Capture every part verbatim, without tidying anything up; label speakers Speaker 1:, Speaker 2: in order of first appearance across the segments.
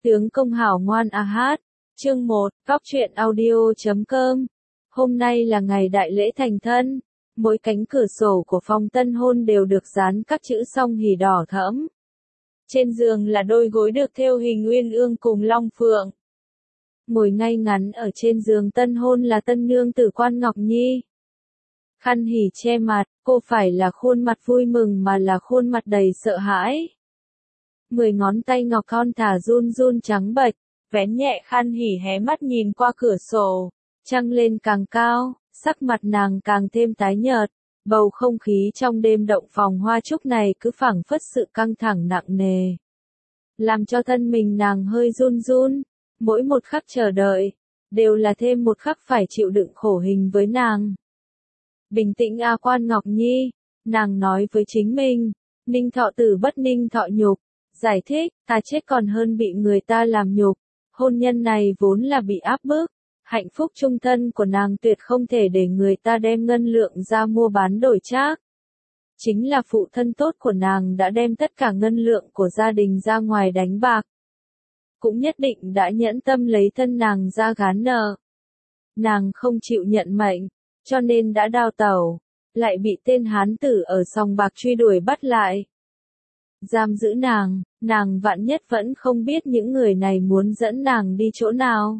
Speaker 1: Tướng công hảo ngoan à hát. Chương một, Góc truyện audio chấm com. Hôm nay là ngày đại lễ thành thân. Mỗi cánh cửa sổ của phòng tân hôn đều được dán các chữ song hỷ đỏ thẫm. Trên giường là đôi gối được thêu hình uyên ương cùng long phượng. Ngồi ngay ngắn ở trên giường tân hôn là tân nương tử Quan Ngọc Nhi. Khăn hỉ che mặt, cô phải là khuôn mặt vui mừng mà là khuôn mặt đầy sợ hãi. Mười ngón tay ngọc thon thả run run trắng bệch, vén nhẹ khăn hỉ hé mắt nhìn qua cửa sổ, trăng lên càng cao, sắc mặt nàng càng thêm tái nhợt, bầu không khí trong đêm động phòng hoa trúc này cứ phảng phất sự căng thẳng nặng nề. Làm cho thân mình nàng hơi run run, mỗi một khắc chờ đợi, đều là thêm một khắc phải chịu đựng khổ hình với nàng. Bình tĩnh a Quan Ngọc Nhi, nàng nói với chính mình, ninh thọ tử bất ninh thọ nhục. Giải thích, ta chết còn hơn bị người ta làm nhục, hôn nhân này vốn là bị áp bức, hạnh phúc chung thân của nàng tuyệt không thể để người ta đem ngân lượng ra mua bán đổi trác. Chính là phụ thân tốt của nàng đã đem tất cả ngân lượng của gia đình ra ngoài đánh bạc. Cũng nhất định đã nhẫn tâm lấy thân nàng ra gán nợ. Nàng không chịu nhận mệnh, cho nên đã đào tẩu, lại bị tên hán tử ở sòng bạc truy đuổi bắt lại. Giam giữ nàng, nàng vạn nhất vẫn không biết những người này muốn dẫn nàng đi chỗ nào.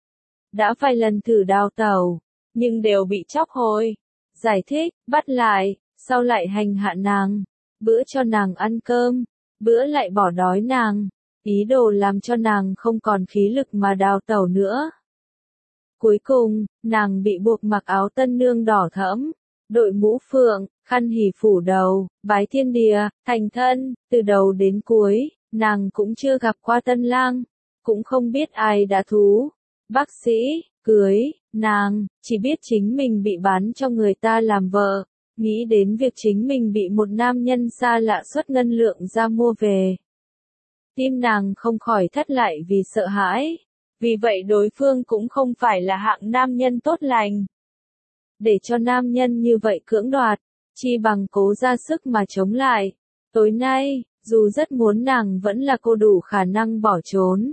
Speaker 1: Đã vài lần thử đào tẩu, nhưng đều bị chóc hôi. Giải thích, bắt lại, sau lại hành hạ nàng, bữa cho nàng ăn cơm, bữa lại bỏ đói nàng, ý đồ làm cho nàng không còn khí lực mà đào tẩu nữa. Cuối cùng, nàng bị buộc mặc áo tân nương đỏ thẫm, đội mũ phượng, khăn hỉ phủ đầu, bái thiên địa, thành thân, từ đầu đến cuối, nàng cũng chưa gặp qua tân lang, cũng không biết ai đã thú, bác sĩ, cưới, nàng, chỉ biết chính mình bị bán cho người ta làm vợ, nghĩ đến việc chính mình bị một nam nhân xa lạ xuất ngân lượng ra mua về. Tim nàng không khỏi thắt lại vì sợ hãi, vì vậy đối phương cũng không phải là hạng nam nhân tốt lành. Để cho nam nhân như vậy cưỡng đoạt, chi bằng cố ra sức mà chống lại. Tối nay, dù rất muốn nàng vẫn là cô đủ khả năng bỏ trốn.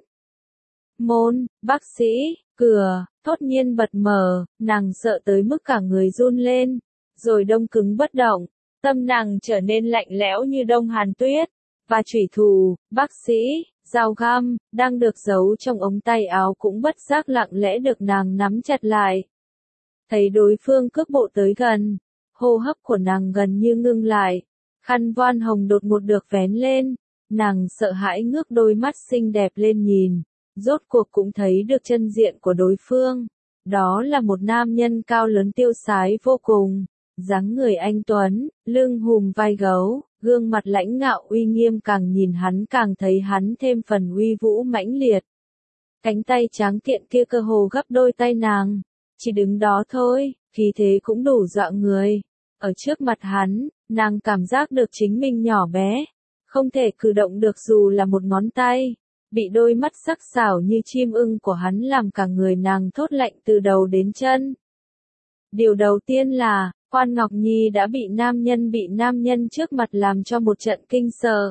Speaker 1: Môn, bác sĩ, cửa, thốt nhiên bật mở, nàng sợ tới mức cả người run lên, rồi đông cứng bất động, tâm nàng trở nên lạnh lẽo như đông hàn tuyết, và chủy thủ, bác sĩ, dao găm, đang được giấu trong ống tay áo cũng bất giác lặng lẽ được nàng nắm chặt lại. Thấy đối phương cước bộ tới gần, hô hấp của nàng gần như ngưng lại, khăn voan hồng đột ngột được vén lên, nàng sợ hãi ngước đôi mắt xinh đẹp lên nhìn, rốt cuộc cũng thấy được chân diện của đối phương. Đó là một nam nhân cao lớn tiêu sái vô cùng, dáng người anh tuấn, lưng hùm vai gấu, gương mặt lãnh ngạo uy nghiêm càng nhìn hắn càng thấy hắn thêm phần uy vũ mãnh liệt. Cánh tay tráng kiện kia cơ hồ gấp đôi tay nàng. Chỉ đứng đó thôi, khí thế cũng đủ dọa người. Ở trước mặt hắn, nàng cảm giác được chính mình nhỏ bé, không thể cử động được dù là một ngón tay. Bị đôi mắt sắc sảo như chim ưng của hắn làm cả người nàng thốt lạnh từ đầu đến chân. Điều đầu tiên là, Quan Ngọc Nhi đã bị nam nhân bị nam nhân trước mặt làm cho một trận kinh sợ.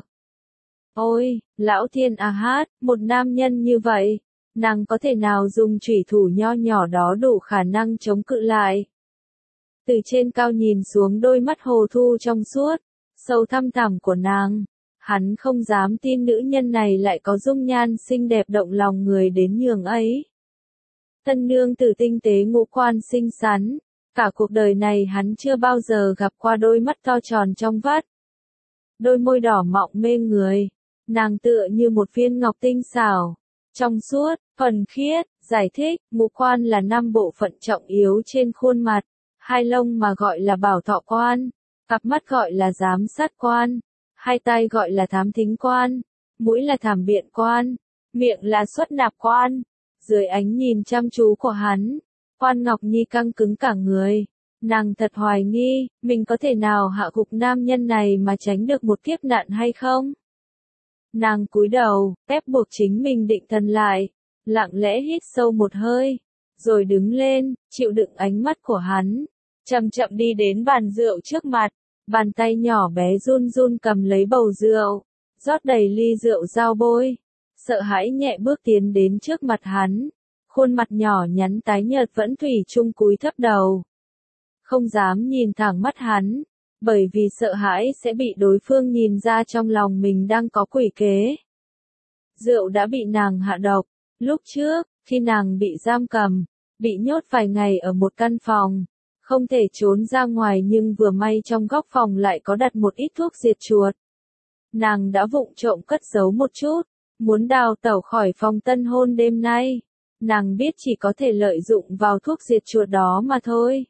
Speaker 1: Ôi, lão thiên à hát, một nam nhân như vậy. Nàng có thể nào dùng chủy thủ nho nhỏ đó đủ khả năng chống cự lại. Từ trên cao nhìn xuống đôi mắt hồ thu trong suốt, sâu thăm thẳm của nàng, hắn không dám tin nữ nhân này lại có dung nhan xinh đẹp động lòng người đến nhường ấy. Tân nương tử tinh tế ngũ quan xinh xắn, cả cuộc đời này hắn chưa bao giờ gặp qua đôi mắt to tròn trong vắt. Đôi môi đỏ mọng mê người, nàng tựa như một viên ngọc tinh xảo. Trong suốt, thuần khiết, giải thích, ngũ quan là năm bộ phận trọng yếu trên khuôn mặt, hai lông mà gọi là bảo thọ quan, cặp mắt gọi là giám sát quan, hai tay gọi là thám thính quan, mũi là thảm biện quan, miệng là xuất nạp quan. Dưới ánh nhìn chăm chú của hắn, Quan Ngọc Nhi căng cứng cả người, nàng thật hoài nghi, mình có thể nào hạ gục nam nhân này mà tránh được một kiếp nạn hay không? Nàng cúi đầu, ép buộc chính mình định thần lại, lặng lẽ hít sâu một hơi, rồi đứng lên, chịu đựng ánh mắt của hắn, chậm chậm đi đến bàn rượu trước mặt, bàn tay nhỏ bé run run cầm lấy bầu rượu, rót đầy ly rượu giao bôi. sợ hãi nhẹ bước tiến đến trước mặt hắn. Khuôn mặt nhỏ nhắn tái nhợt vẫn thủy chung cúi thấp đầu. Không dám nhìn thẳng mắt hắn, bởi vì sợ hãi sẽ bị đối phương nhìn ra trong lòng mình đang có quỷ kế. Rượu đã bị nàng hạ độc. Lúc trước, khi nàng bị giam cầm, bị nhốt vài ngày ở một căn phòng, không thể trốn ra ngoài nhưng vừa may trong góc phòng lại có đặt một ít thuốc diệt chuột. Nàng đã vụng trộm cất giấu một chút, muốn đào tẩu khỏi phòng tân hôn đêm nay. Nàng biết chỉ có thể lợi dụng vào thuốc diệt chuột đó mà thôi.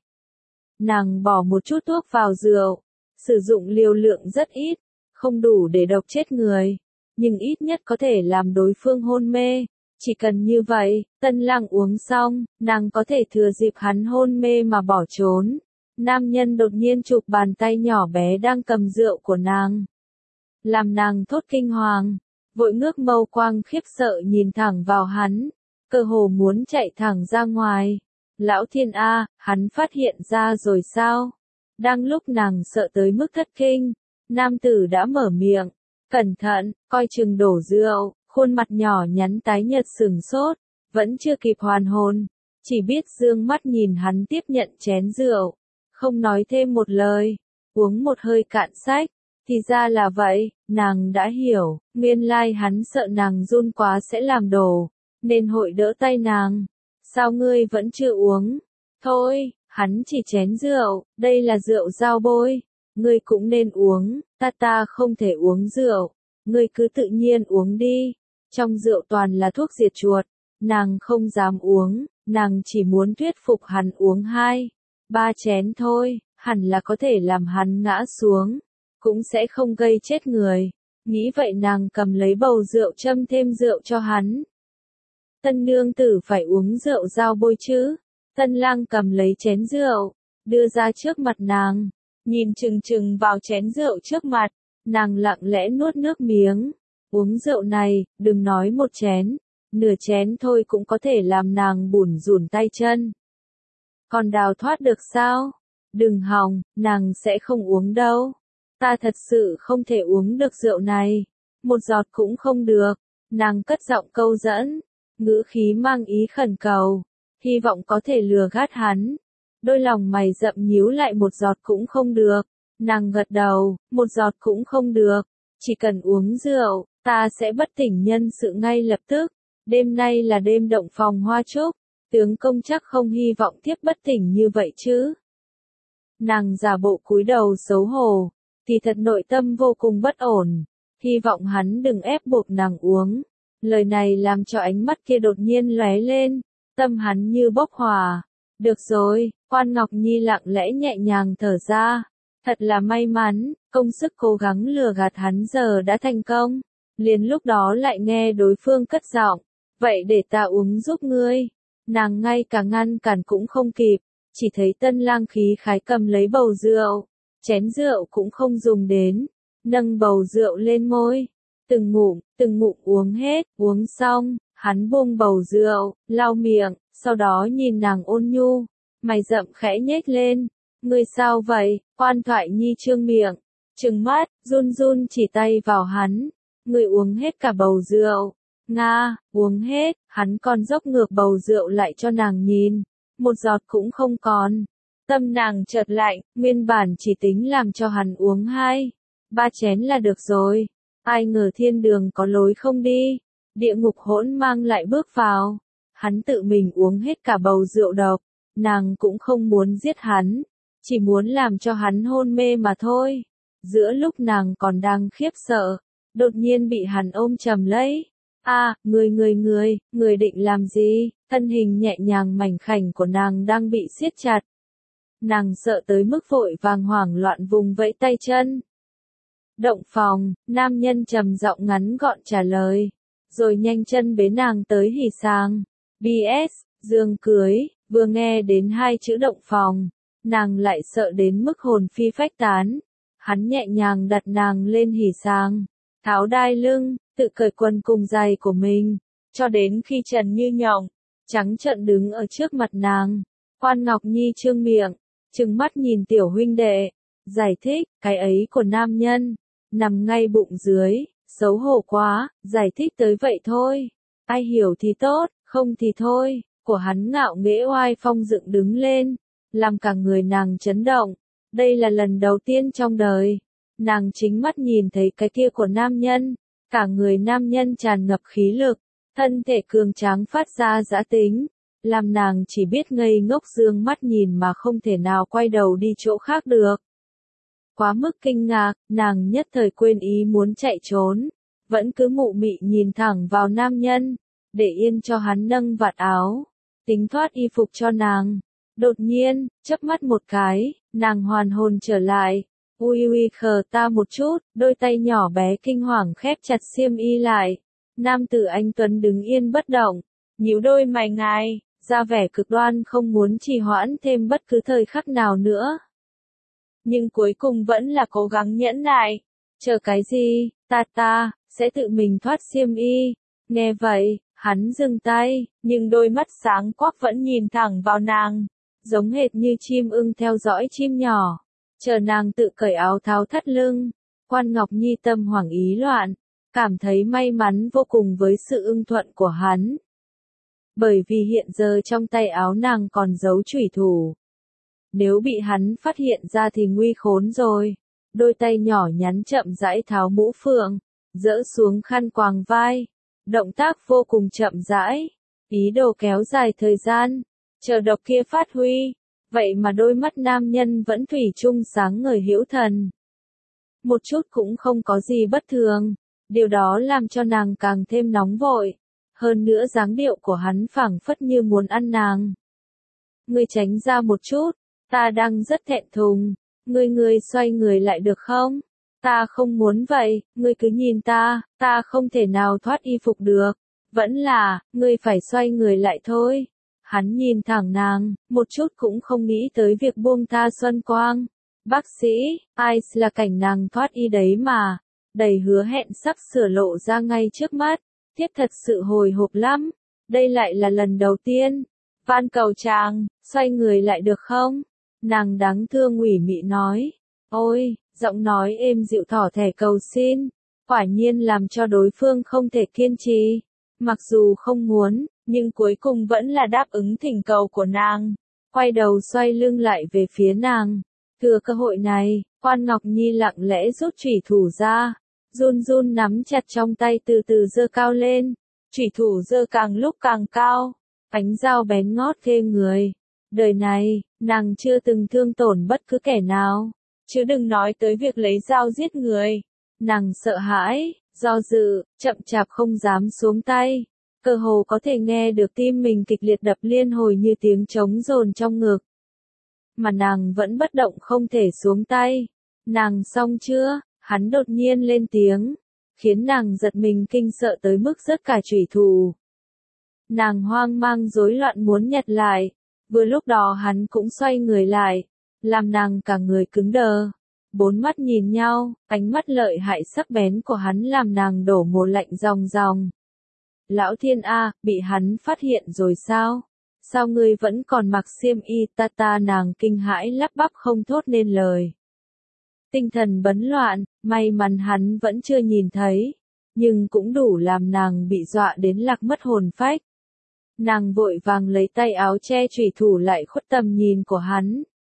Speaker 1: Nàng bỏ một chút thuốc vào rượu, sử dụng liều lượng rất ít, không đủ để độc chết người, nhưng ít nhất có thể làm đối phương hôn mê. Chỉ cần như vậy, Tân Lang uống xong, nàng có thể thừa dịp hắn hôn mê mà bỏ trốn. Nam nhân đột nhiên chụp bàn tay nhỏ bé đang cầm rượu của nàng, làm nàng thốt kinh hoàng, vội ngước mâu quang khiếp sợ nhìn thẳng vào hắn, cơ hồ muốn chạy thẳng ra ngoài. Lão thiên A, hắn phát hiện ra rồi sao? Đang lúc nàng sợ tới mức thất kinh, nam tử đã mở miệng, cẩn thận, coi chừng đổ rượu. Khuôn mặt nhỏ nhắn tái nhợt sừng sốt, vẫn chưa kịp hoàn hồn, chỉ biết dương mắt nhìn hắn tiếp nhận chén rượu, không nói thêm một lời, uống một hơi cạn sách. Thì ra là vậy, nàng đã hiểu, nguyên lai hắn sợ nàng run quá sẽ làm đổ, nên hội đỡ tay nàng. Sao ngươi vẫn chưa uống? Thôi, hắn chỉ chén rượu, đây là rượu giao bôi, ngươi cũng nên uống, ta ta không thể uống rượu, ngươi cứ tự nhiên uống đi. Trong rượu toàn là thuốc diệt chuột, nàng không dám uống, nàng chỉ muốn thuyết phục hắn uống hai, ba chén thôi, hẳn là có thể làm hắn ngã xuống, cũng sẽ không gây chết người. Nghĩ vậy nàng cầm lấy bầu rượu châm thêm rượu cho hắn. Tân nương tử phải uống rượu giao bôi chứ. Tân Lang cầm lấy chén rượu, đưa ra trước mặt nàng, nhìn chừng chừng vào chén rượu trước mặt, nàng lặng lẽ nuốt nước miếng. Uống rượu này, đừng nói một chén, nửa chén thôi cũng có thể làm nàng bủn rủn tay chân. Còn đào thoát được sao? Đừng hòng, nàng sẽ không uống đâu. Ta thật sự không thể uống được rượu này. Một giọt cũng không được. Nàng cất giọng câu dẫn, ngữ khí mang ý khẩn cầu, hy vọng có thể lừa gạt hắn. Đôi lòng mày rậm nhíu lại, một giọt cũng không được. Nàng gật đầu, một giọt cũng không được. Chỉ cần uống rượu, ta sẽ bất tỉnh nhân sự ngay lập tức. Đêm nay là đêm động phòng hoa trúc, tướng công chắc không hy vọng tiếp bất tỉnh như vậy chứ. Nàng giả bộ cúi đầu xấu hổ, thì thật nội tâm vô cùng bất ổn, hy vọng hắn đừng ép buộc nàng uống. Lời này làm cho ánh mắt kia đột nhiên lóe lên, tâm hắn như bốc hỏa. Được rồi, Quan Ngọc Nhi lặng lẽ nhẹ nhàng thở ra. Thật là may mắn, công sức cố gắng lừa gạt hắn giờ đã thành công. Liền lúc đó lại nghe đối phương cất giọng, vậy để ta uống giúp ngươi. Nàng ngay cả ngăn cản cũng không kịp, chỉ thấy Tân Lang khí khái cầm lấy bầu rượu, chén rượu cũng không dùng đến, nâng bầu rượu lên môi, từng ngụm, từng ngụm uống hết. Uống xong, hắn buông bầu rượu, lau miệng, sau đó nhìn nàng ôn nhu, mày rậm khẽ nhếch lên. Ngươi sao vậy? Quan Thoại Nhi trương miệng, trừng mắt, run run chỉ tay vào hắn. Ngươi uống hết cả bầu rượu. Nga, uống hết. Hắn còn dốc ngược bầu rượu lại cho nàng nhìn, một giọt cũng không còn. Tâm nàng chợt lạnh, nguyên bản chỉ tính làm cho hắn uống hai, ba chén là được rồi. Ai ngờ thiên đường có lối không đi, địa ngục hỗn mang lại bước vào. Hắn tự mình uống hết cả bầu rượu độc, nàng cũng không muốn giết hắn, chỉ muốn làm cho hắn hôn mê mà thôi. Giữa lúc nàng còn đang khiếp sợ, đột nhiên bị hắn ôm chầm lấy. A, người người người, người định làm gì? Thân hình nhẹ nhàng mảnh khảnh của nàng đang bị siết chặt. Nàng sợ tới mức vội vàng hoảng loạn vùng vẫy tay chân. Động phòng, nam nhân trầm giọng ngắn gọn trả lời, rồi nhanh chân bế nàng tới hỉ sàng. bê ét, giường cưới. Vừa nghe đến hai chữ động phòng, nàng lại sợ đến mức hồn phi phách tán. Hắn nhẹ nhàng đặt nàng lên hỉ sàng, tháo đai lưng, tự cởi quần cùng giày của mình, cho đến khi trần như nhộng, trắng trợn đứng ở trước mặt nàng. Quan Ngọc Nhi trương miệng, trừng mắt nhìn tiểu huynh đệ, giải thích, cái ấy của nam nhân, nằm ngay bụng dưới, Xấu hổ quá, giải thích tới vậy thôi. Ai hiểu thì tốt, không thì thôi. Của hắn ngạo nghễ oai phong dựng đứng lên, làm cả người nàng chấn động. Đây là lần đầu tiên trong đời, nàng chính mắt nhìn thấy cái kia của nam nhân. Cả người nam nhân tràn ngập khí lực, thân thể cường tráng phát ra dã tính, làm nàng chỉ biết ngây ngốc dương mắt nhìn mà không thể nào quay đầu đi chỗ khác được. Quá mức kinh ngạc, nàng nhất thời quên ý muốn chạy trốn, vẫn cứ mụ mị nhìn thẳng vào nam nhân, để yên cho hắn nâng vạt áo, tính thoát y phục cho nàng. Đột nhiên, chớp mắt một cái, nàng hoàn hồn trở lại. Ui ui khờ ta một chút, đôi tay nhỏ bé kinh hoàng khép chặt xiêm y lại. Nam tử anh Tuấn đứng yên bất động, nhíu đôi mày ngài, ra vẻ cực đoan không muốn trì hoãn thêm bất cứ thời khắc nào nữa. Nhưng cuối cùng vẫn là cố gắng nhẫn nại. Chờ cái gì, ta ta, sẽ tự mình thoát xiêm y. Nghe vậy, hắn dừng tay, nhưng đôi mắt sáng quắc vẫn nhìn thẳng vào nàng, giống hệt như chim ưng theo dõi chim nhỏ. Chờ nàng tự cởi áo tháo thắt lưng, Quan Ngọc Nhi tâm hoảng ý loạn, cảm thấy may mắn vô cùng với sự ưng thuận của hắn. Bởi vì hiện giờ trong tay áo nàng còn giấu chủy thủ. Nếu bị hắn phát hiện ra thì nguy khốn rồi. Đôi tay nhỏ nhắn chậm rãi tháo mũ phượng, dỡ xuống khăn quàng vai. Động tác vô cùng chậm rãi, ý đồ kéo dài thời gian, chờ độc kia phát huy. Vậy mà đôi mắt nam nhân vẫn thủy chung sáng ngời hữu thần. Một chút cũng không có gì bất thường, điều đó làm cho nàng càng thêm nóng vội. Hơn nữa dáng điệu của hắn phảng phất như muốn ăn nàng. Ngươi tránh ra một chút, ta đang rất thẹn thùng, ngươi ngươi xoay người lại được không? Ta không muốn vậy, ngươi cứ nhìn ta, ta không thể nào thoát y phục được. Vẫn là, ngươi phải xoay người lại thôi. Hắn nhìn thẳng nàng, một chút cũng không nghĩ tới việc buông tha Xuân Quang. Bác sĩ, ai là cảnh nàng thoát y đấy mà, đầy hứa hẹn sắp sửa lộ ra ngay trước mắt. Thiếp thật sự hồi hộp lắm, đây lại là lần đầu tiên. Van cầu chàng, xoay người lại được không? Nàng đáng thương ủy mị nói. Ôi, giọng nói êm dịu thỏ thẻ cầu xin, quả nhiên làm cho đối phương không thể kiên trì. Mặc dù không muốn, nhưng cuối cùng vẫn là đáp ứng thỉnh cầu của nàng. Quay đầu xoay lưng lại về phía nàng. Thừa cơ hội này, Quan Ngọc Nhi lặng lẽ rút chủy thủ ra. Run run nắm chặt trong tay từ từ giơ cao lên. Chủy thủ giơ càng lúc càng cao. Ánh dao bén ngót ghê người. Đời này, nàng chưa từng thương tổn bất cứ kẻ nào. Chứ đừng nói tới việc lấy dao giết người. Nàng sợ hãi, do dự, chậm chạp không dám xuống tay. Cơ hồ có thể nghe được tim mình kịch liệt đập liên hồi như tiếng trống dồn trong ngực. Mà nàng vẫn bất động không thể xuống tay. Nàng xong chưa? Hắn đột nhiên lên tiếng, khiến nàng giật mình kinh sợ tới mức rớt cả chủy thủ. Nàng hoang mang rối loạn muốn nhặt lại, vừa lúc đó hắn cũng xoay người lại, làm nàng cả người cứng đờ. Bốn mắt nhìn nhau, ánh mắt lợi hại sắc bén của hắn làm nàng đổ mồ lạnh ròng ròng. Lão thiên A, bị hắn phát hiện rồi sao? Sao ngươi vẫn còn mặc xiêm y ta ta nàng kinh hãi lắp bắp không thốt nên lời. Tinh thần bấn loạn, may mắn hắn vẫn chưa nhìn thấy, nhưng cũng đủ làm nàng bị dọa đến lạc mất hồn phách. Nàng vội vàng lấy tay áo che chủy thủ lại khuất tầm nhìn của hắn.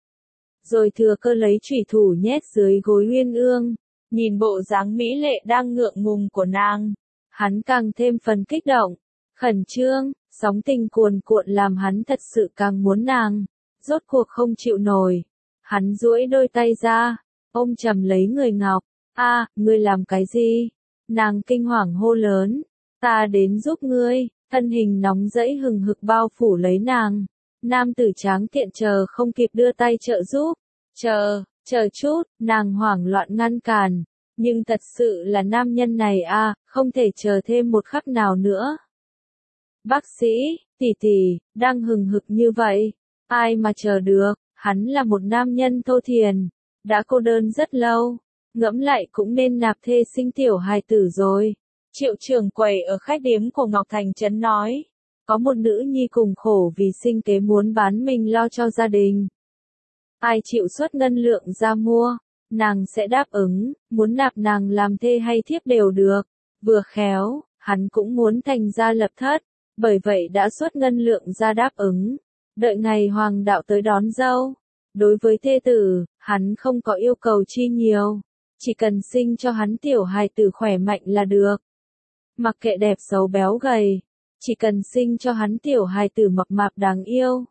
Speaker 1: Rồi thừa cơ lấy chủy thủ nhét dưới gối Uyên Ương, nhìn bộ dáng mỹ lệ đang ngượng ngùng của nàng. Hắn càng thêm phần kích động, khẩn trương, sóng tình cuồn cuộn làm hắn thật sự càng muốn nàng. Rốt cuộc không chịu nổi, hắn duỗi đôi tay ra, ôm chầm lấy người Ngọc. A, ngươi làm cái gì? Nàng kinh hoàng hô lớn. Ta đến giúp ngươi. Thân hình nóng rẫy hừng hực bao phủ lấy nàng. Nam tử tráng kiện chờ không kịp đưa tay trợ giúp. Chờ, chờ chút, nàng hoảng loạn ngăn cản. Nhưng thật sự là nam nhân này a, không thể chờ thêm một khắc nào nữa. Bác sĩ, tỷ tỷ, đang hừng hực như vậy. Ai mà chờ được, hắn là một nam nhân thô thiền. Đã cô đơn rất lâu, ngẫm lại cũng nên nạp thê sinh tiểu hài tử rồi. Triệu trưởng quầy ở khách điếm của Ngọc Thành Trấn nói, có một nữ nhi cùng khổ vì sinh kế muốn bán mình lo cho gia đình. Ai chịu xuất ngân lượng ra mua, nàng sẽ đáp ứng, muốn nạp nàng làm thê hay thiếp đều được. Vừa khéo, hắn cũng muốn thành gia lập thất, bởi vậy đã xuất ngân lượng ra đáp ứng. Đợi ngày hoàng đạo tới đón dâu. Đối với thê tử, hắn không có yêu cầu chi nhiều, chỉ cần sinh cho hắn tiểu hài tử khỏe mạnh là được. Mặc kệ đẹp xấu béo gầy, chỉ cần sinh cho hắn tiểu hài tử mập mạp đáng yêu.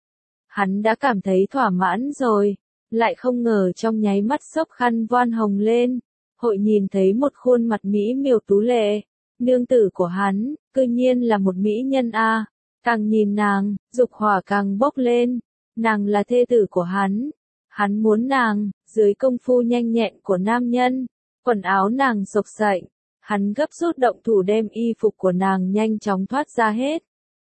Speaker 1: Hắn đã cảm thấy thỏa mãn rồi, lại không ngờ trong nháy mắt sốc khăn voan hồng lên, hội nhìn thấy một khuôn mặt mỹ miều tú lệ, nương tử của hắn, cư nhiên là một mỹ nhân a. Càng nhìn nàng, dục hỏa càng bốc lên, nàng là thê tử của hắn, hắn muốn nàng, dưới công phu nhanh nhẹn của nam nhân, quần áo nàng xộc xệch, hắn gấp rút động thủ đem y phục của nàng nhanh chóng thoát ra hết.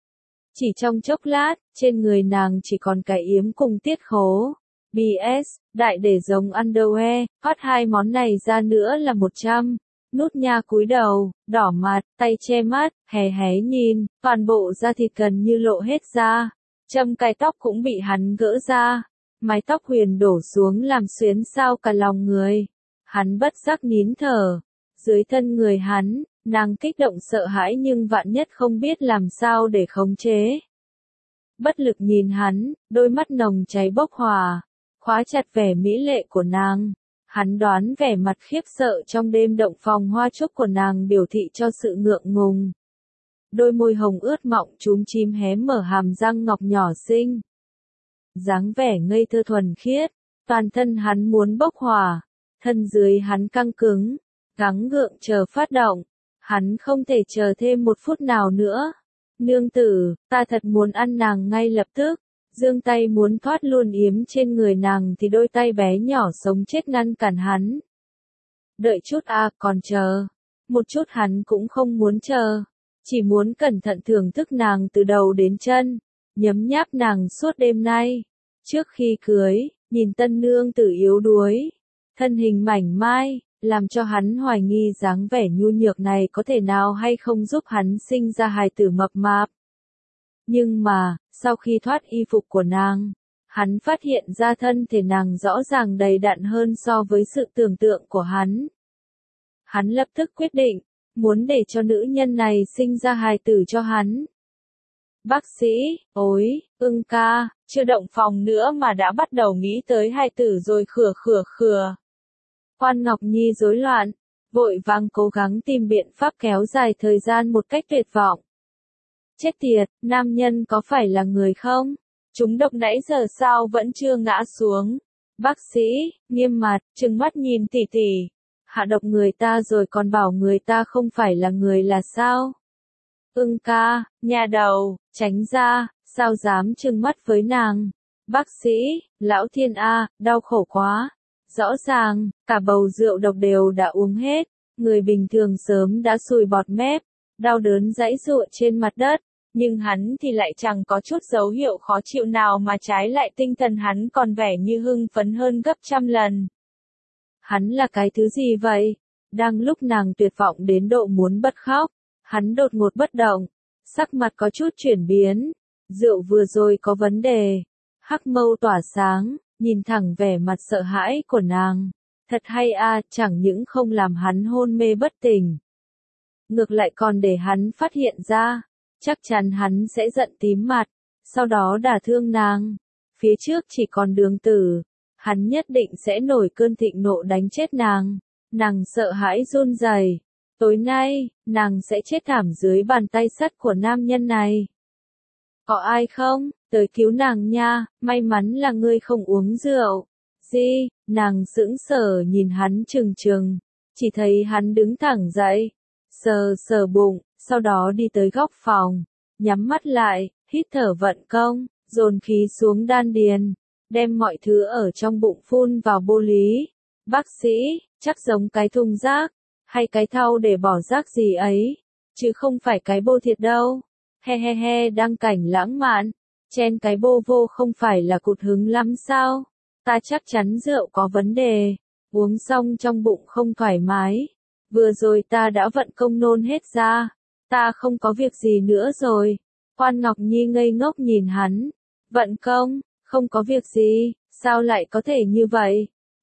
Speaker 1: Chỉ trong chốc lát, trên người nàng chỉ còn cái yếm cùng tiết khố. bê ét, đại để giống underwear, phát hai món này ra nữa là một trăm. Nút nha cúi đầu, đỏ mặt, tay che mắt, hé hé nhìn, toàn bộ da thịt gần như lộ hết ra. Châm cài tóc cũng bị hắn gỡ ra. Mái tóc huyền đổ xuống làm xuyến sao cả lòng người. Hắn bất giác nín thở. Dưới thân người hắn, nàng kích động sợ hãi nhưng vạn nhất không biết làm sao để khống chế. Bất lực nhìn hắn, đôi mắt nồng cháy bốc hỏa, khóa chặt vẻ mỹ lệ của nàng. Hắn đoán vẻ mặt khiếp sợ trong đêm động phòng hoa trúc của nàng biểu thị cho sự ngượng ngùng. Đôi môi hồng ướt mọng chúm chím hé mở hàm răng ngọc nhỏ xinh. Dáng vẻ ngây thơ thuần khiết, toàn thân hắn muốn bốc hỏa, thân dưới hắn căng cứng, gắng gượng chờ phát động. Hắn không thể chờ thêm một phút nào nữa. Nương tử, ta thật muốn ăn nàng ngay lập tức. Giương tay muốn thoát luôn yếm trên người nàng thì đôi tay bé nhỏ sống chết ngăn cản hắn. Đợi chút a, còn chờ. Một chút hắn cũng không muốn chờ. Chỉ muốn cẩn thận thưởng thức nàng từ đầu đến chân. Nhấm nháp nàng suốt đêm nay. Trước khi cưới, nhìn tân nương tử yếu đuối. Thân hình mảnh mai, làm cho hắn hoài nghi dáng vẻ nhu nhược này có thể nào hay không giúp hắn sinh ra hài tử mập mạp. Nhưng mà, sau khi thoát y phục của nàng, hắn phát hiện ra thân thể nàng rõ ràng đầy đặn hơn so với sự tưởng tượng của hắn. Hắn lập tức quyết định, muốn để cho nữ nhân này sinh ra hài tử cho hắn. Bác sĩ, ối, ưng ca, chưa động phòng nữa mà đã bắt đầu nghĩ tới hài tử rồi khửa khửa khửa. Quan Ngọc Nhi rối loạn, vội vàng cố gắng tìm biện pháp kéo dài thời gian một cách tuyệt vọng. Chết tiệt, nam nhân có phải là người không? Chúng độc nãy giờ sao vẫn chưa ngã xuống? Bác sĩ, nghiêm mặt, trừng mắt nhìn tỷ tỷ. Hạ độc người ta rồi còn bảo người ta không phải là người là sao? Ưng ca, nhà đầu, tránh ra, sao dám trừng mắt với nàng? Bác sĩ, lão thiên a, đau khổ quá. Rõ ràng, cả bầu rượu độc đều đã uống hết, người bình thường sớm đã sùi bọt mép, đau đớn giãy giụa trên mặt đất, nhưng hắn thì lại chẳng có chút dấu hiệu khó chịu nào mà trái lại tinh thần hắn còn vẻ như hưng phấn hơn gấp trăm lần. Hắn là cái thứ gì vậy? Đang lúc nàng tuyệt vọng đến độ muốn bật khóc, hắn đột ngột bất động, sắc mặt có chút chuyển biến, rượu vừa rồi có vấn đề, hắc mâu tỏa sáng. Nhìn thẳng vẻ mặt sợ hãi của nàng. Thật hay a, chẳng những không làm hắn hôn mê bất tỉnh. Ngược lại còn để hắn phát hiện ra. Chắc chắn hắn sẽ giận tím mặt. Sau đó đả thương nàng. Phía trước chỉ còn đường tử. Hắn nhất định sẽ nổi cơn thịnh nộ đánh chết nàng. Nàng sợ hãi run rẩy. Tối nay, nàng sẽ chết thảm dưới bàn tay sắt của nam nhân này. Có ai không? Tới cứu nàng nha, may mắn là ngươi không uống rượu. Gì? Nàng sững sờ nhìn hắn trừng trừng, chỉ thấy hắn đứng thẳng dậy, sờ sờ bụng, sau đó đi tới góc phòng, nhắm mắt lại, hít thở vận công, dồn khí xuống đan điền, đem mọi thứ ở trong bụng phun vào bô lý. Bác sĩ, chắc giống cái thùng rác, hay cái thau để bỏ rác gì ấy, chứ không phải cái bô thiệt đâu. He he he, đăng cảnh lãng mạn. Chen cái bô vô không phải là cụt hứng lắm sao? Ta chắc chắn rượu có vấn đề. Uống xong trong bụng không thoải mái. Vừa rồi ta đã vận công nôn hết ra. Ta không có việc gì nữa rồi. Quan Ngọc Nhi ngây ngốc nhìn hắn. Vận công, không có việc gì, sao lại có thể như vậy?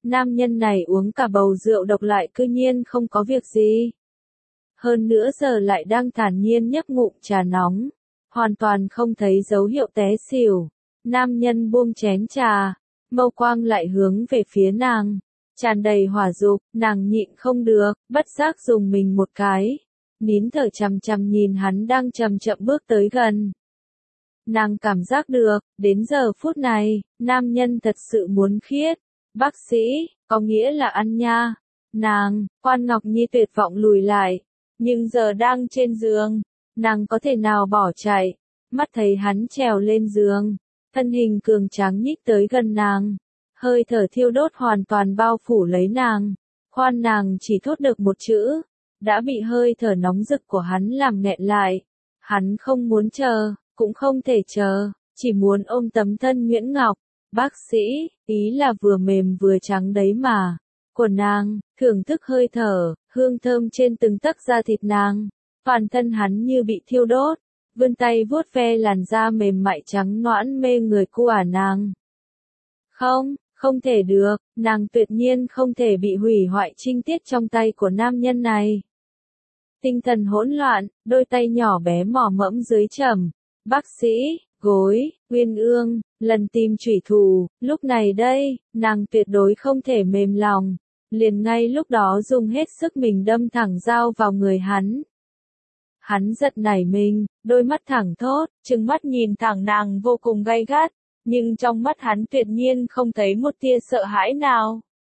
Speaker 1: nam nhân này uống cả bầu rượu độc lại cư nhiên không có việc gì. Hơn nữa giờ lại đang thản nhiên nhấp ngụm trà nóng, hoàn toàn không thấy dấu hiệu té xỉu. Nam nhân buông chén trà, mâu quang lại hướng về phía nàng, tràn đầy hỏa dục, nàng nhịn không được, bất giác dùng mình một cái, nín thở chằm chằm nhìn hắn đang chậm chậm bước tới gần. Nàng cảm giác được, đến giờ phút này, nam nhân thật sự muốn khiết. Bác sĩ, có nghĩa là ăn nha. Nàng, Quan Ngọc Nhi tuyệt vọng lùi lại, nhưng giờ đang trên giường, nàng có thể nào bỏ chạy. Mắt thấy hắn trèo lên giường, thân hình cường tráng nhích tới gần nàng, hơi thở thiêu đốt hoàn toàn bao phủ lấy nàng. Khoan nàng chỉ thốt được một chữ, đã bị hơi thở nóng rực của hắn làm nghẹn lại. Hắn không muốn chờ, cũng không thể chờ, chỉ muốn ôm tấm thân nhuyễn ngọc. Bác sĩ, ý là vừa mềm vừa trắng đấy mà. Của nàng, thưởng thức hơi thở, hương thơm trên từng tấc da thịt nàng. Toàn thân hắn như bị thiêu đốt, vươn tay vuốt ve làn da mềm mại trắng nõn mê người của nàng. Không, không thể được, nàng tuyệt nhiên không thể bị hủy hoại trinh tiết trong tay của nam nhân này. Tinh thần hỗn loạn, đôi tay nhỏ bé mỏ mẫm dưới trầm. Bác sĩ, gối, uyên ương, lần tìm chủy thủ, lúc này đây, nàng tuyệt đối không thể mềm lòng, liền ngay lúc đó dùng hết sức mình đâm thẳng dao vào người hắn. Hắn giật nảy mình, đôi mắt thẳng thốt, trừng mắt nhìn thẳng nàng vô cùng gay gắt, nhưng trong mắt hắn tuyệt nhiên không thấy một tia sợ hãi nào.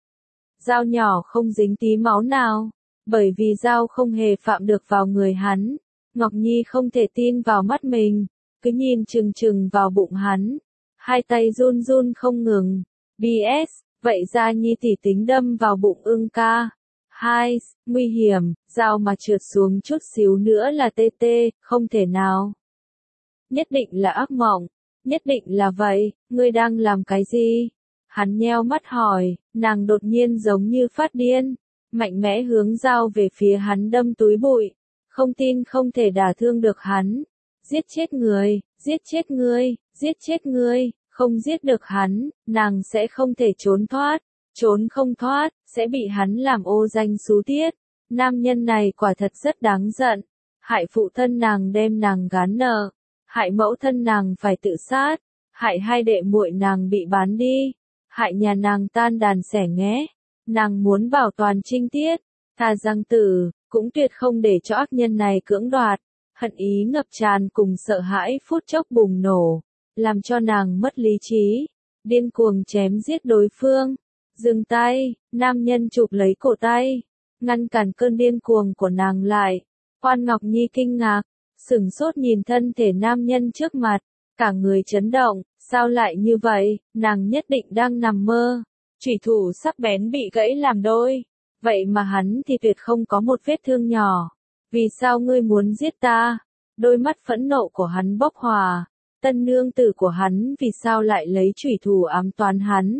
Speaker 1: Dao nhỏ không dính tí máu nào, bởi vì dao không hề phạm được vào người hắn. Ngọc Nhi không thể tin vào mắt mình, cứ nhìn chừng chừng vào bụng hắn, hai tay run run không ngừng. bê ét, vậy ra Nhi tỷ tính đâm vào bụng ưng ca. Hai, nguy hiểm, dao mà trượt xuống chút xíu nữa là tê tê, không thể nào. Nhất định là ác mộng, nhất định là vậy, ngươi đang làm cái gì? Hắn nheo mắt hỏi, nàng đột nhiên giống như phát điên, mạnh mẽ hướng dao về phía hắn đâm túi bụi, không tin không thể đả thương được hắn. Giết chết người, giết chết ngươi, giết chết ngươi, không giết được hắn, nàng sẽ không thể trốn thoát, trốn không thoát, sẽ bị hắn làm ô danh xú tiết. Nam nhân này quả thật rất đáng giận, hại phụ thân nàng đem nàng gán nợ, hại mẫu thân nàng phải tự sát, hại hai đệ muội nàng bị bán đi, hại nhà nàng tan đàn xẻ nghé. Nàng muốn bảo toàn trinh tiết, thà rằng tử, cũng tuyệt không để cho ác nhân này cưỡng đoạt. Hận ý ngập tràn cùng sợ hãi phút chốc bùng nổ, làm cho nàng mất lý trí, điên cuồng chém giết đối phương. Dừng tay, nam nhân chụp lấy cổ tay, ngăn cản cơn điên cuồng của nàng lại. Quan Ngọc Nhi kinh ngạc, sửng sốt nhìn thân thể nam nhân trước mặt, cả người chấn động, sao lại như vậy, nàng nhất định đang nằm mơ. Chủy thủ sắc bén bị gãy làm đôi, vậy mà hắn thì tuyệt không có một vết thương nhỏ. Vì sao ngươi muốn giết ta? Đôi mắt phẫn nộ của hắn bốc hỏa, tân nương tử của hắn vì sao lại lấy chủy thủ ám toán hắn?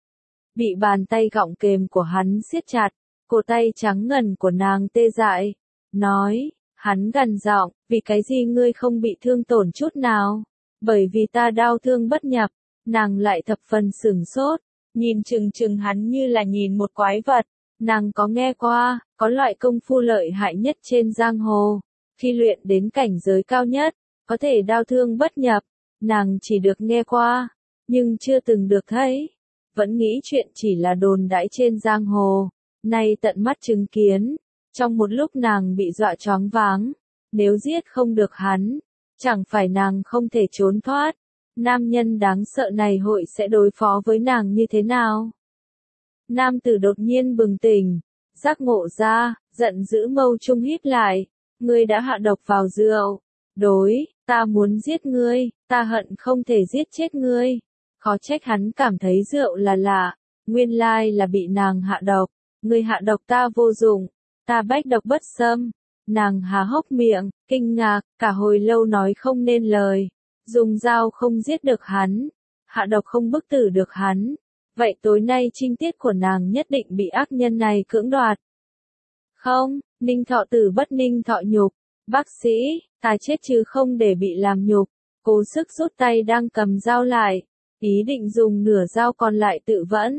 Speaker 1: Bị bàn tay gọng kềm của hắn siết chặt, cổ tay trắng ngần của nàng tê dại, nói, hắn gằn giọng, vì cái gì ngươi không bị thương tổn chút nào? Bởi vì ta đau thương bất nhập. Nàng lại thập phần sửng sốt, nhìn chừng chừng hắn như là nhìn một quái vật. Nàng có nghe qua, có loại công phu lợi hại nhất trên giang hồ, khi luyện đến cảnh giới cao nhất, có thể đau thương bất nhập. Nàng chỉ được nghe qua, nhưng chưa từng được thấy, vẫn nghĩ chuyện chỉ là đồn đãi trên giang hồ, nay tận mắt chứng kiến, trong một lúc nàng bị dọa choáng váng, nếu giết không được hắn, chẳng phải nàng không thể trốn thoát, nam nhân đáng sợ này hội sẽ đối phó với nàng như thế nào? Nam tử đột nhiên bừng tỉnh, giác ngộ ra, giận dữ mâu trung híp lại, ngươi đã hạ độc vào rượu, đối, ta muốn giết ngươi, ta hận không thể giết chết ngươi. Khó trách hắn cảm thấy rượu là lạ, nguyên lai là bị nàng hạ độc, ngươi hạ độc ta vô dụng, ta bách độc bất xâm. Nàng há hốc miệng, kinh ngạc, cả hồi lâu nói không nên lời, dùng dao không giết được hắn, hạ độc không bức tử được hắn. Vậy tối nay trinh tiết của nàng nhất định bị ác nhân này cưỡng đoạt. Không, ninh thọ tử bất ninh thọ nhục, bác sĩ, ta chết chứ không để bị làm nhục, cố sức rút tay đang cầm dao lại, ý định dùng nửa dao còn lại tự vẫn.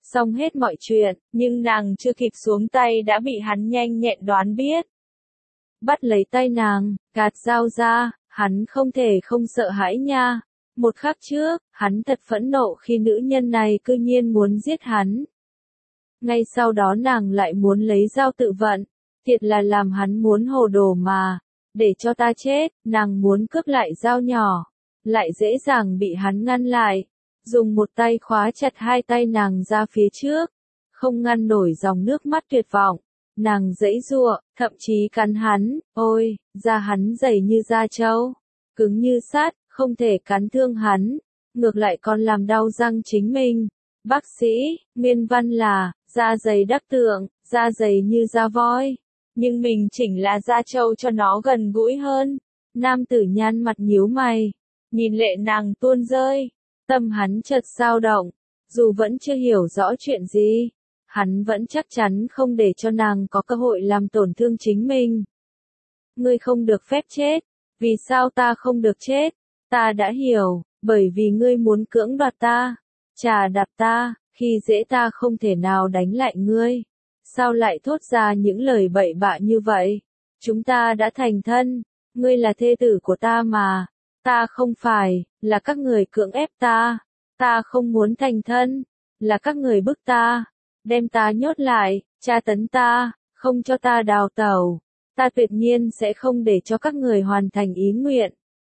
Speaker 1: xong hết mọi chuyện, nhưng nàng chưa kịp xuống tay đã bị hắn nhanh nhẹn đoán biết. Bắt lấy tay nàng, gạt dao ra, hắn không thể không sợ hãi nha. Một khắc trước, hắn thật phẫn nộ khi nữ nhân này cư nhiên muốn giết hắn. Ngay sau đó nàng lại muốn lấy dao tự vận, thiệt là làm hắn muốn hồ đồ mà. Để cho ta chết, nàng muốn cướp lại dao nhỏ, lại dễ dàng bị hắn ngăn lại. Dùng một tay khóa chặt hai tay nàng ra phía trước, không ngăn nổi dòng nước mắt tuyệt vọng. Nàng giãy giụa, thậm chí cắn hắn, ôi, da hắn dày như da trâu, cứng như sắt, không thể cắn thương hắn, ngược lại còn làm đau răng chính mình. Bác sĩ, nguyên văn là, da dày đắc tượng, da dày như da voi, nhưng mình chỉnh là da trâu cho nó gần gũi hơn. Nam tử nhăn mặt nhíu mày, nhìn lệ nàng tuôn rơi, tâm hắn chợt dao động, dù vẫn chưa hiểu rõ chuyện gì. Hắn vẫn chắc chắn không để cho nàng có cơ hội làm tổn thương chính mình. Ngươi không được phép chết. Vì sao ta không được chết? Ta đã hiểu, bởi vì ngươi muốn cưỡng đoạt ta, trà đạp ta, khi dễ ta không thể nào đánh lại ngươi. Sao lại thốt ra những lời bậy bạ như vậy? Chúng ta đã thành thân, ngươi là thê tử của ta mà. Ta không phải, là các người cưỡng ép ta. Ta không muốn thành thân, là các người bức ta. Đem ta nhốt lại, tra tấn ta, không cho ta đào tẩu. Ta tuyệt nhiên sẽ không để cho các người hoàn thành ý nguyện.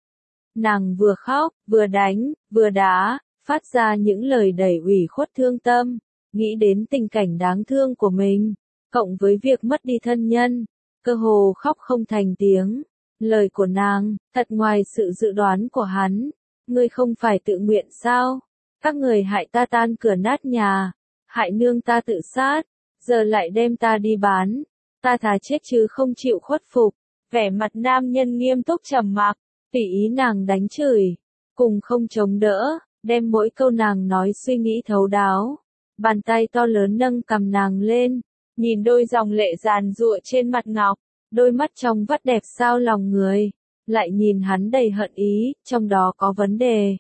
Speaker 1: Nàng vừa khóc, vừa đánh, vừa đá, phát ra những lời đầy ủy khuất thương tâm, nghĩ đến tình cảnh đáng thương của mình, cộng với việc mất đi thân nhân, cơ hồ khóc không thành tiếng. Lời của nàng, thật ngoài sự dự đoán của hắn. Ngươi không phải tự nguyện sao? Các người hại ta tan cửa nát nhà, hại nương ta tự sát, giờ lại đem ta đi bán. Ta thà chết chứ không chịu khuất phục. Vẻ mặt nam nhân nghiêm túc trầm mặc, tùy ý nàng đánh chửi, cùng không chống đỡ, đem mỗi câu nàng nói suy nghĩ thấu đáo. Bàn tay to lớn nâng cầm nàng lên, nhìn đôi dòng lệ giàn giụa trên mặt ngọc, đôi mắt trong vắt đẹp sao lòng người, lại nhìn hắn đầy hận ý, trong đó có vấn đề.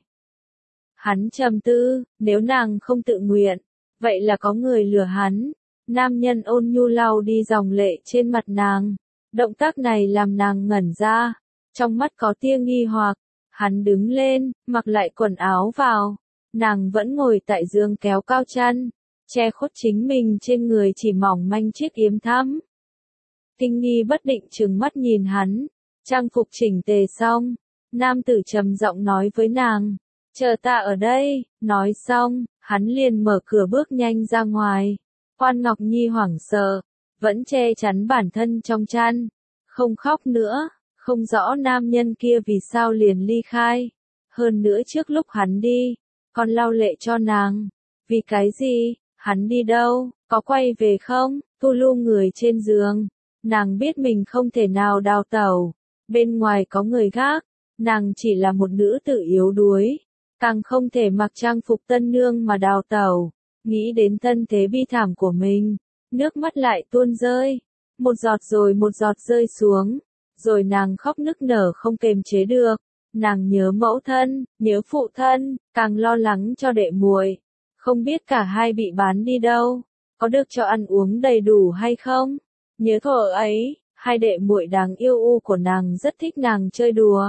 Speaker 1: Hắn trầm tư, nếu nàng không tự nguyện, vậy là có người lừa hắn. Nam nhân ôn nhu lau đi dòng lệ trên mặt nàng. Động tác này làm nàng ngẩn ra. Trong mắt có tia nghi hoặc. Hắn đứng lên, mặc lại quần áo vào. Nàng vẫn ngồi tại giường kéo cao chăn, che khuất chính mình trên người chỉ mỏng manh chiếc yếm thắm. Kinh nghi bất định trừng mắt nhìn hắn. Trang phục chỉnh tề xong. Nam tử trầm giọng nói với nàng. Chờ ta ở đây. Nói xong, hắn liền mở cửa bước nhanh ra ngoài. Quan Ngọc Nhi hoảng sợ, vẫn che chắn bản thân trong chăn, không khóc nữa, không rõ nam nhân kia vì sao liền ly khai. Hơn nữa trước lúc hắn đi, còn lau lệ cho nàng. Vì cái gì? Hắn đi đâu? Có quay về không? Tu lu người trên giường. Nàng biết mình không thể nào đào tẩu. Bên ngoài có người gác. Nàng chỉ là một nữ tử yếu đuối. Càng không thể mặc trang phục tân nương mà đào tẩu. Nghĩ đến thân thế bi thảm của mình, nước mắt lại tuôn rơi, một giọt rồi một giọt rơi xuống, rồi nàng khóc nức nở không kềm chế được. Nàng nhớ mẫu thân, nhớ phụ thân, càng lo lắng cho đệ muội, không biết cả hai bị bán đi đâu, có được cho ăn uống đầy đủ hay không. Nhớ thuở ấy, hai đệ muội đáng yêu u của nàng rất thích nàng chơi đùa.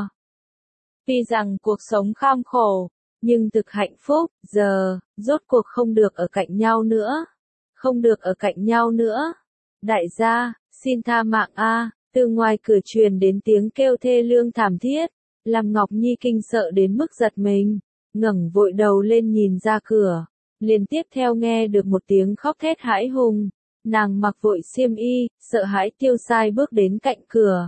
Speaker 1: Tuy rằng cuộc sống kham khổ, nhưng thực hạnh phúc, giờ, rốt cuộc không được ở cạnh nhau nữa. Không được ở cạnh nhau nữa. Đại gia, xin tha mạng a. Từ ngoài cửa truyền đến tiếng kêu thê lương thảm thiết, làm Ngọc Nhi kinh sợ đến mức giật mình, ngẩng vội đầu lên nhìn ra cửa, liền tiếp theo nghe được một tiếng khóc thét hãi hùng. Nàng mặc vội xiêm y, sợ hãi tiêu sai bước đến cạnh cửa.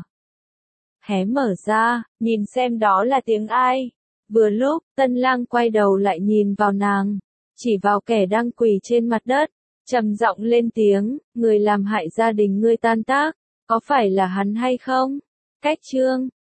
Speaker 1: Hé mở ra, nhìn xem đó là tiếng ai. Vừa lúc, Tân Lang quay đầu lại nhìn vào nàng, chỉ vào kẻ đang quỳ trên mặt đất, trầm giọng lên tiếng, người làm hại gia đình ngươi tan tác, có phải là hắn hay không? Cách chương